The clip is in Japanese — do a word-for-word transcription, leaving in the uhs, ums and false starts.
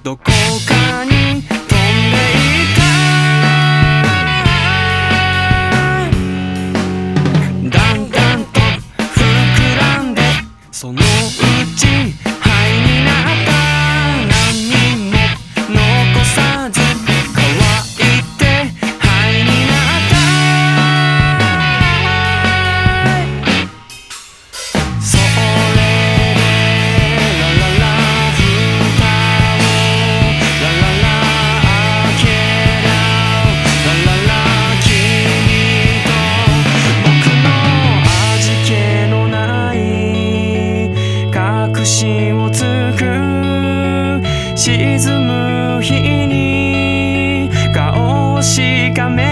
どこかに飛んでいた。だんだんと膨らんでそのうち灰になった。何にも残さず乾いて灰になった。それでラララ蓋をラララ開けらラララ君と僕の味気のない確信をつく。沈む日に顔をしかめ